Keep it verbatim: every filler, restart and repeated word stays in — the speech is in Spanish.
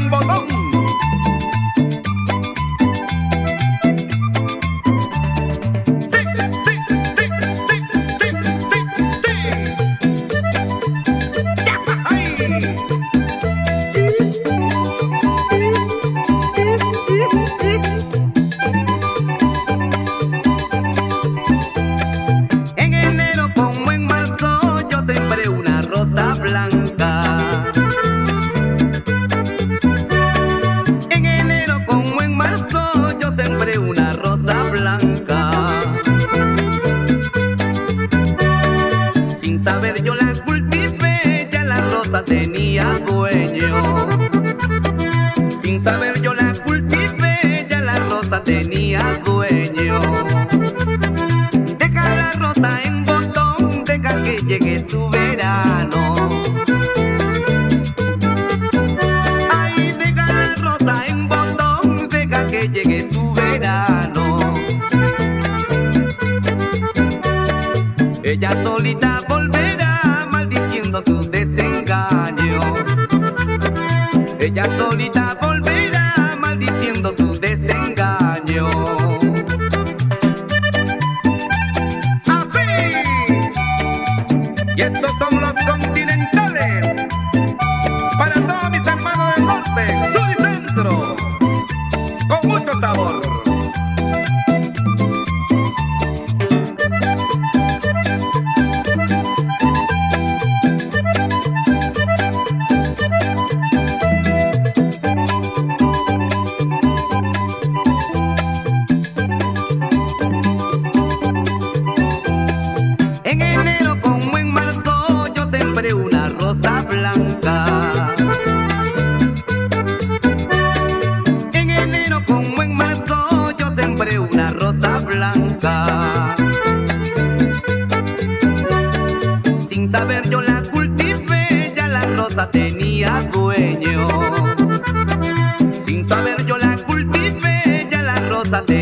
en botón. Sí, sí, sí, sí, sí, sí, sí. ¡Ya! ¡Ay! En enero como en marzo yo sembré una rosa blanca. En enero como en marzo yo sembré una rosa blanca. Sin saber yo la cultivé, ya la rosa tenía dueño. Sin saber yo la cultivé, ya la rosa tenía dueño. Deja la rosa en botón, deja que llegue su verano. Ay, deja la rosa en botón, deja que llegue su verano. Ella solita volverá maldiciendo sus desengaños. Ella solita volverá maldiciendo sus desengaños. Y estos son los continentales para todos mis hermanos del norte, sur y centro, con mucho sabor. En enero como en marzo yo sembré una rosa blanca. En enero como en marzo yo sembré una rosa blanca. Sin saber yo la cultivé, ya la rosa tenía dueño. Sin saber yo la cultivé, ya la rosa tenía